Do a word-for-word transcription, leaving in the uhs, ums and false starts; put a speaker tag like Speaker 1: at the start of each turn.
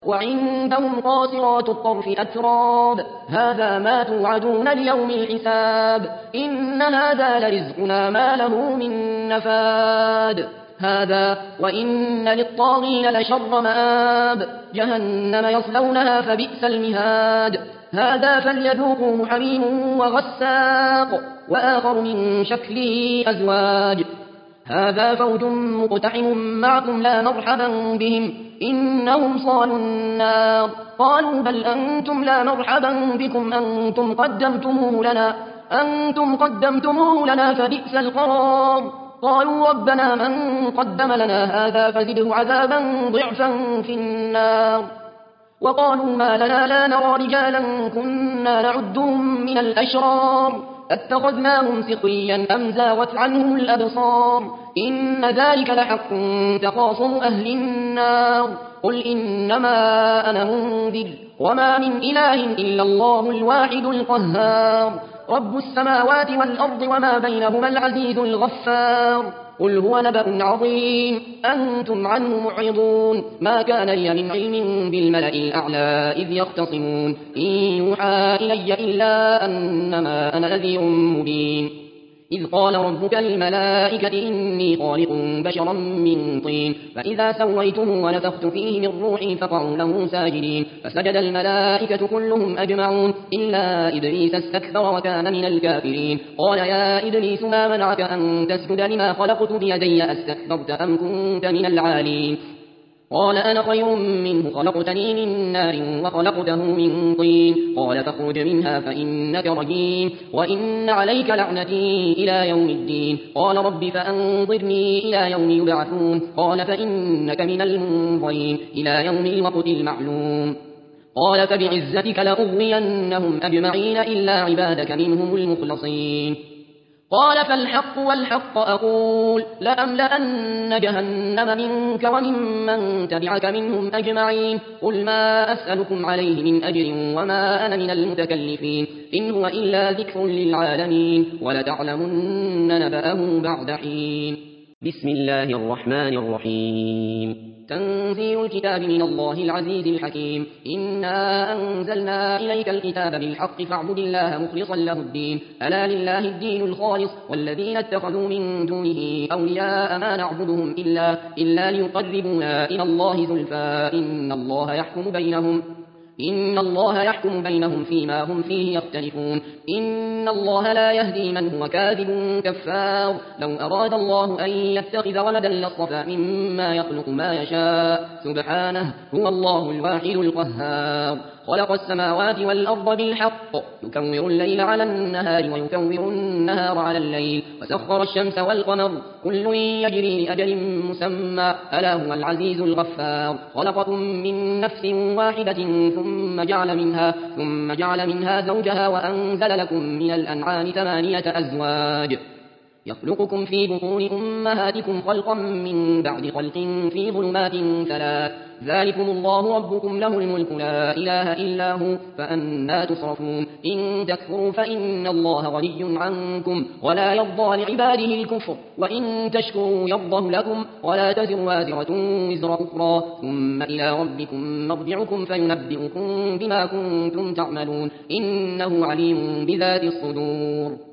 Speaker 1: وعندهم قاصرات الطرف أتراب هذا ما توعدون ليوم الحساب إن هذا لرزقنا ما له من نفاد هذا وإن للطاغين لشر مآب جهنم يصلونها فبئس المهاد هذا فليذوقوه حميم وغساق وآخر من شكله أزواج هذا فوج مقتحم معكم لا مرحبا بهم إنهم صالوا النار قالوا بل أنتم لا مرحبا بكم أنتم قدمتموه لنا أنتم قدمتموه لنا فبئس القرار قالوا ربنا من قدم لنا هذا فزده عذابا ضعفا في النار وقالوا ما لنا لا نرى رجالا كنا نعدهم من الأشرار اتخذناهم سخريا أم زاغت عنهم الأبصار إن ذلك لحق تخاصم أهل النار قل إنما أنا منذر وما من إله إلا الله الواحد القهار رب السماوات والأرض وما بينهما العزيز الغفار قل هو نبأ عظيم أنتم عنه معرضون ما كان لي من علم بالملأ الأعلى إذ يختصمون إن يوحى إلي إلا أنما أنا نذير مبين إذ قال ربك للملائكة إني خالق بشرا من طين فإذا سويته ونفخت فيه من روحي فقعوا له ساجدين فسجد الملائكة كلهم أجمعون إلا إبليس استكبر وكان من الكافرين قال يا إبليس ما منعك أن تسجد لما خلقت بيدي أستكبرت أم كنت من العالين قال أنا خير منه خلقتني من نار وخلقته من طين قال فاخرج منها فإنك رجيم وإن عليك لعنتي إلى يوم الدين قال رب فأنظرني إلى يوم يبعثون قال فإنك من المنظرين إلى يوم الوقت المعلوم قال فبعزتك لأغوينهم أجمعين إلا عبادك منهم المخلصين قال فالحق والحق أقول لأملأن جهنم منك وممن تبعك منهم أجمعين قل ما أسألكم عليه من أجر وما أنا من المتكلفين إن هو إلا ذكر للعالمين ولتعلمن نبأه بعد حين بسم الله الرحمن الرحيم تنزيل الكتاب من الله العزيز الحكيم إنا أنزلنا إليك الكتاب بالحق فاعبد الله مخلصا له الدين ألا لله الدين الخالص والذين اتخذوا من دونه أولياء ما نعبدهم إلا, إلا ليقربونا إلى الله زلفى إن الله يحكم بينهم إن الله يحكم بينهم فيما هم فيه يختلفون إن الله لا يهدي من هو كاذب كفار لو أراد الله أن يتخذ ولدا لاصطفى مما يخلق ما يشاء سبحانه هو الله الواحد القهار خلق السماوات والأرض بالحق يكور الليل على النهار ويكور النهار على الليل وسخر الشمس والقمر كل يجري لأجل مسمى ألا هو العزيز الغفار خلقكم من نفس واحدة ثم جعل منها, ثم جعل منها زوجها وأنزل لكم من الأنعام ثمانية أزواج يخلقكم في بطون أمهاتكم خلقا من بعد خلق في ظلمات ثلاث ذلكم الله ربكم له الملك لا إله إلا هو فأنا تصرفون إن تكفروا فإن الله غني عنكم ولا يرضى لعباده الكفر وإن تشكروا يرضه لكم ولا تزر وازرة وزر أخرى ثم إلى ربكم مرجعكم فينبئكم بما كنتم تعملون إنه عليم بذات الصدور